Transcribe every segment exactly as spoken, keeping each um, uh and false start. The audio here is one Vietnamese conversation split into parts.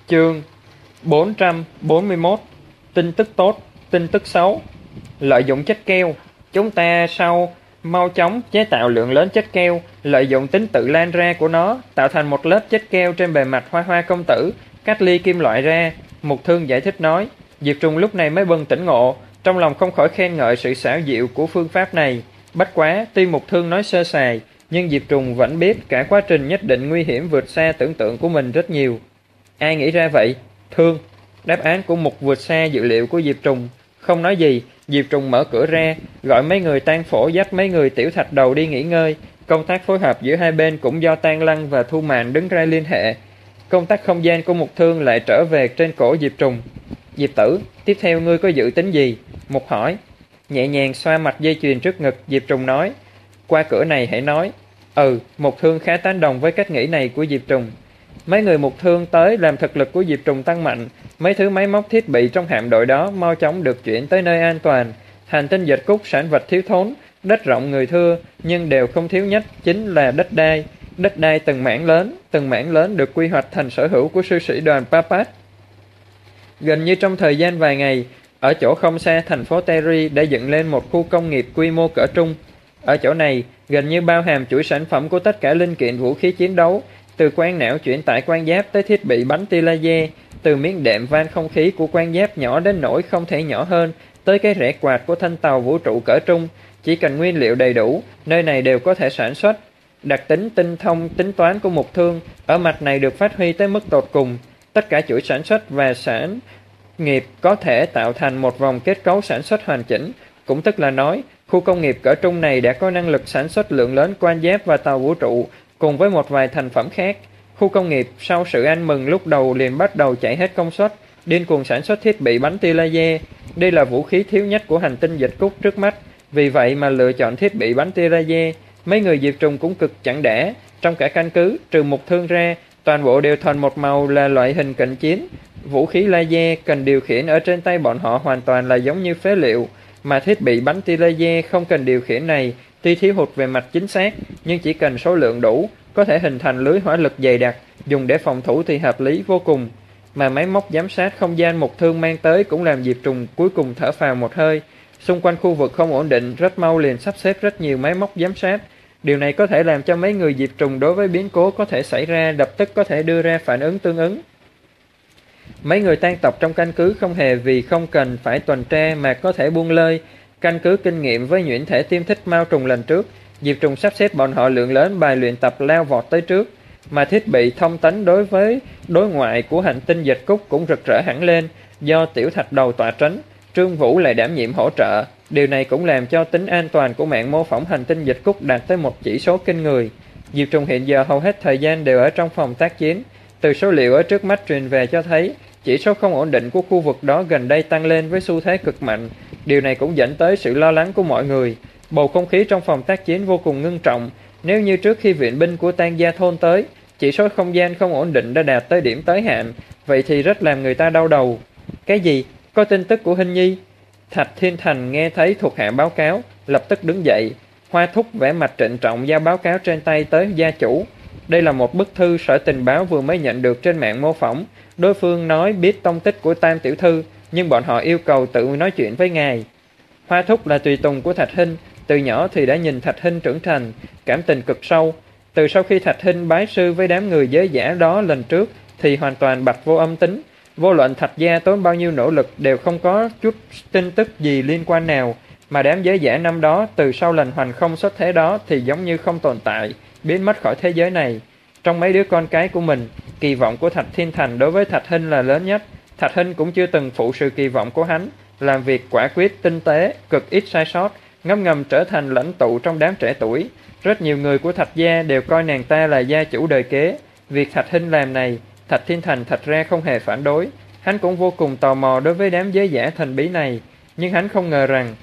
Chương bốn trăm bốn mươi mốt. Tin tức tốt, tin tức xấu. Lợi dụng chất keo. Chúng ta sau mau chóng chế tạo lượng lớn chất keo, lợi dụng tính tự lan ra của nó, tạo thành một lớp chất keo trên bề mặt hoa hoa công tử, cách ly kim loại ra. Mục Thương giải thích nói. Diệp Trùng lúc này mới bừng tỉnh ngộ, trong lòng không khỏi khen ngợi sự xảo diệu của phương pháp này. Bất quá, tuy Mục Thương nói sơ sài, nhưng Diệp Trùng vẫn biết cả quá trình nhất định nguy hiểm vượt xa tưởng tượng của mình rất nhiều. Ai nghĩ ra vậy? Thương. Đáp án của Mục vượt xa dự liệu của Diệp Trùng. Không nói gì, Diệp Trùng mở cửa ra, gọi mấy người Tang Phổ dắt mấy người Tiểu Thạch Đầu đi nghỉ ngơi. Công tác phối hợp giữa hai bên cũng do Tang Lăng và Thu Mạn đứng ra liên hệ. Công tác không gian của Mục Thương lại trở về trên cổ Diệp Trùng. Diệp Tử, tiếp theo ngươi có dự tính gì? Mục hỏi. Nhẹ nhàng xoa mặt dây chuyền trước ngực, Diệp Trùng nói. Qua cửa này hãy nói. Ừ, Mục Thương khá tán đồng với cách nghĩ này của Diệp Trùng. Mấy người Mục Thương tới làm thực lực của Diệp Trùng tăng mạnh, mấy thứ máy móc thiết bị trong hạm đội đó mau chóng được chuyển tới nơi an toàn. Hành tinh Dịch Cúc sản vật thiếu thốn, đất rộng người thưa, nhưng đều không thiếu nhất chính là đất đai. Đất đai từng mảng lớn, từng mảng lớn được quy hoạch thành sở hữu của sư sĩ đoàn Papat. Gần như trong thời gian vài ngày, ở chỗ không xa thành phố Terry đã dựng lên một khu công nghiệp quy mô cỡ trung. Ở chỗ này, gần như bao hàm chuỗi sản phẩm của tất cả linh kiện vũ khí chiến đấu, từ quan não chuyển tải quan giáp tới thiết bị bắn tia laser, từ miếng đệm van không khí của quan giáp nhỏ đến nỗi không thể nhỏ hơn, tới cái rẽ quạt của thanh tàu vũ trụ cỡ trung. Chỉ cần nguyên liệu đầy đủ, nơi này đều có thể sản xuất. Đặc tính tinh thông tính toán của Mục Thương ở mặt này được phát huy tới mức tột cùng. Tất cả chuỗi sản xuất và sản nghiệp có thể tạo thành một vòng kết cấu sản xuất hoàn chỉnh. Cũng tức là nói, khu công nghiệp cỡ trung này đã có năng lực sản xuất lượng lớn quan giáp và tàu vũ trụ, cùng với một vài thành phẩm khác. Khu công nghiệp sau sự ăn mừng lúc đầu liền bắt đầu chạy hết công suất, điên cuồng sản xuất thiết bị bắn tia laser. Đây là vũ khí thiếu nhất của hành tinh Dịch Cúc trước mắt, vì vậy mà lựa chọn thiết bị bắn tia laser. Mấy người Diệp Trùng cũng cực chẳng đẻ, trong cả căn cứ trừ Mục Thương ra, toàn bộ đều thuần một màu là loại hình cận chiến. Vũ khí laser cần điều khiển ở trên tay bọn họ hoàn toàn là giống như phế liệu, mà thiết bị bắn tia laser không cần điều khiển này tuy thiếu hụt về mặt chính xác, nhưng chỉ cần số lượng đủ, có thể hình thành lưới hỏa lực dày đặc, dùng để phòng thủ thì hợp lý vô cùng. Mà máy móc giám sát không gian Mục Thương mang tới cũng làm Diệp Trùng cuối cùng thở phào một hơi. Xung quanh khu vực không ổn định, rất mau liền sắp xếp rất nhiều máy móc giám sát. Điều này có thể làm cho mấy người Diệp Trùng đối với biến cố có thể xảy ra lập tức có thể đưa ra phản ứng tương ứng. Mấy người tan tộc trong căn cứ không hề vì không cần phải tuần tra mà có thể buông lơi. Căn cứ kinh nghiệm với nhuyễn thể tiêm thích mao trùng lần trước, Diệp Trùng sắp xếp bọn họ lượng lớn bài luyện tập lao vọt tới trước, mà thiết bị thông tấn đối với đối ngoại của hành tinh Dịch Cúc cũng rực rỡ hẳn lên, do Tiểu Thạch Đầu tọa trấn, Trương Vũ lại đảm nhiệm hỗ trợ. Điều này cũng làm cho tính an toàn của mạng mô phỏng hành tinh Dịch Cúc đạt tới một chỉ số kinh người. Diệp Trùng hiện giờ hầu hết thời gian đều ở trong phòng tác chiến. Từ số liệu ở trước mắt truyền về cho thấy, chỉ số không ổn định của khu vực đó gần đây tăng lên với xu thế cực mạnh. Điều này cũng dẫn tới sự lo lắng của mọi người. Bầu không khí trong phòng tác chiến vô cùng ngưng trọng. Nếu như trước khi viện binh của Tang Gia Thôn tới, chỉ số không gian không ổn định đã đạt tới điểm tới hạn, vậy thì rất làm người ta đau đầu. Cái gì? Có tin tức của Hinh Nhi? Thạch Thiên Thành nghe thấy thuộc hạ báo cáo, lập tức đứng dậy. Hoa Thúc vẻ mặt trịnh trọng giao báo cáo trên tay tới gia chủ. Đây là một bức thư sở tình báo vừa mới nhận được trên mạng mô phỏng. Đối phương nói biết tông tích của Tam tiểu thư, nhưng bọn họ yêu cầu tự nói chuyện với ngài. Hoa Thúc là tùy tùng của Thạch Hinh, từ nhỏ thì đã nhìn Thạch Hinh trưởng thành, cảm tình cực sâu. Từ sau khi Thạch Hinh bái sư với đám người giới giả đó lần trước thì hoàn toàn bạch vô âm tính. Vô luận Thạch gia tốn bao nhiêu nỗ lực đều không có chút tin tức gì liên quan nào, mà đám giới giả năm đó từ sau lần hoành không xuất thế đó thì giống như không tồn tại, biến mất khỏi thế giới này. Trong mấy đứa con cái của mình, kỳ vọng của Thạch Thiên Thành đối với Thạch Hinh là lớn nhất. Thạch Hinh cũng chưa từng phụ sự kỳ vọng của hắn, làm việc quả quyết tinh tế, cực ít sai sót, ngấm ngầm trở thành lãnh tụ trong đám trẻ tuổi. Rất nhiều người của Thạch gia đều coi nàng ta là gia chủ đời kế. Việc Thạch Hinh làm này, Thạch Thiên Thành thật ra không hề phản đối. Hắn cũng vô cùng tò mò đối với đám giới giả thần bí này, nhưng hắn không ngờ rằng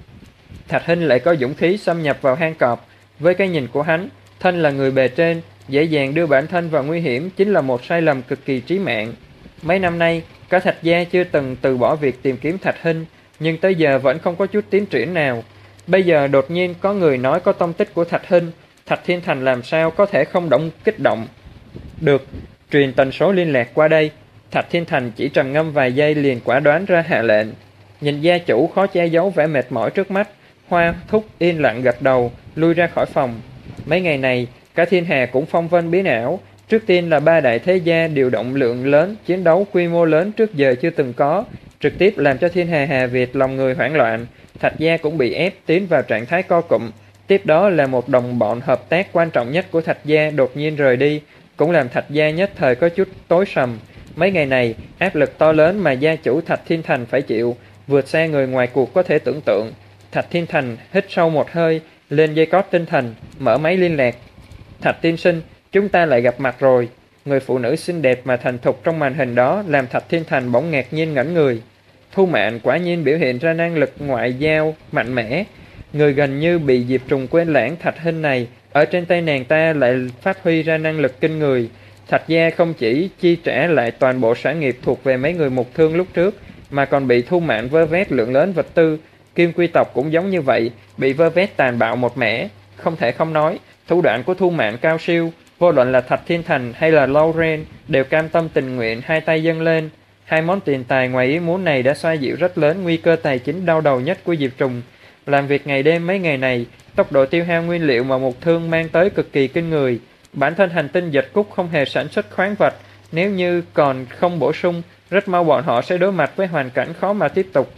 Thạch Hinh lại có dũng khí xâm nhập vào hang cọp. Với cái nhìn của hắn, thân là người bề trên, dễ dàng đưa bản thân vào nguy hiểm chính là một sai lầm cực kỳ trí mạng. Mấy năm nay, cả Thạch gia chưa từng từ bỏ việc tìm kiếm Thạch Hinh, nhưng tới giờ vẫn không có chút tiến triển nào. Bây giờ đột nhiên có người nói có tông tích của Thạch Hinh, Thạch Thiên Thành làm sao có thể không động kích động. Được, truyền tần số liên lạc qua đây. Thạch Thiên Thành chỉ trầm ngâm vài giây liền quả đoán ra hạ lệnh. Nhìn gia chủ khó che giấu vẻ mệt mỏi trước mắt, Hoa Thúc yên lặng gật đầu, lui ra khỏi phòng. Mấy ngày này, cả thiên hà cũng phong vân biến ảo. Trước tiên là ba đại thế gia điều động lượng lớn, chiến đấu quy mô lớn trước giờ chưa từng có, trực tiếp làm cho thiên hà Hà Việt lòng người hoảng loạn. Thạch gia cũng bị ép tiến vào trạng thái co cụm. Tiếp đó là một đồng bọn hợp tác quan trọng nhất của Thạch gia đột nhiên rời đi, cũng làm Thạch gia nhất thời có chút tối sầm. Mấy ngày này, áp lực to lớn mà gia chủ Thạch Thiên Thành phải chịu, vượt xa người ngoài cuộc có thể tưởng tượng. Thạch Thiên Thành hít sâu một hơi, lên dây cót tinh thần, mở máy liên lạc. Thạch tiên sinh, chúng ta lại gặp mặt rồi. Người phụ nữ xinh đẹp mà thành thục trong màn hình đó làm Thạch Thiên Thành bỗng ngạc nhiên ngẩn người. Thu Mạn quả nhiên biểu hiện ra năng lực ngoại giao mạnh mẽ. Người gần như bị Diệp Trùng quên lãng Thạch Hinh này, ở trên tay nàng ta lại phát huy ra năng lực kinh người. Thạch gia không chỉ chi trả lại toàn bộ sản nghiệp thuộc về mấy người mục thương lúc trước, mà còn bị Thu Mạn vơ vét lượng lớn vật tư. Kim quy tộc cũng giống như vậy, bị vơ vét tàn bạo một mẻ. Không thể không nói, thủ đoạn của Thu Mạn cao siêu, vô luận là Thạch Thiên Thành hay là Lauren đều cam tâm tình nguyện hai tay dâng lên. Hai món tiền tài ngoài ý muốn này đã xoa dịu rất lớn nguy cơ tài chính đau đầu nhất của Diệp Trùng. Làm việc ngày đêm mấy ngày này, tốc độ tiêu hao nguyên liệu mà Mục Thương mang tới cực kỳ kinh người. Bản thân hành tinh Dịch Cúc không hề sản xuất khoáng vật, nếu như còn không bổ sung, rất mau bọn họ sẽ đối mặt với hoàn cảnh khó mà tiếp tục.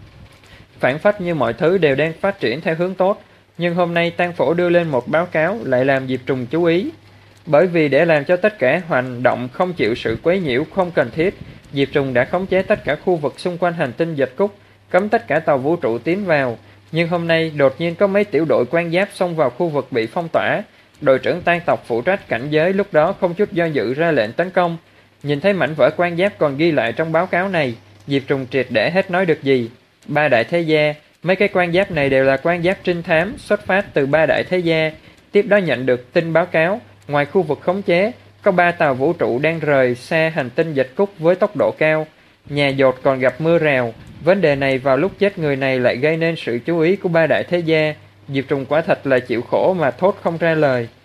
Phản phất như mọi thứ đều đang phát triển theo hướng tốt, nhưng hôm nay Tang Phổ đưa lên một báo cáo lại làm Diệp Trùng chú ý. Bởi vì để làm cho tất cả hành động không chịu sự quấy nhiễu không cần thiết, Diệp Trùng đã khống chế tất cả khu vực xung quanh hành tinh Dịch Cúc, cấm tất cả tàu vũ trụ tiến vào. Nhưng hôm nay đột nhiên có mấy tiểu đội quan giáp xông vào khu vực bị phong tỏa. Đội trưởng Tang tộc phụ trách cảnh giới lúc đó không chút do dự ra lệnh tấn công. Nhìn thấy mảnh vỡ quan giáp còn ghi lại trong báo cáo này, Diệp Trùng triệt để hết nói được gì. Ba đại thế gia, mấy cái quan giáp này đều là quan giáp trinh thám xuất phát từ ba đại thế gia. Tiếp đó nhận được tin báo cáo, ngoài khu vực khống chế, có ba tàu vũ trụ đang rời xa hành tinh Dịch Cúc với tốc độ cao. Nhà dột còn gặp mưa rào. Vấn đề này vào lúc chết người này lại gây nên sự chú ý của ba đại thế gia. Diệp Trùng quả thật là chịu khổ mà thốt không ra lời.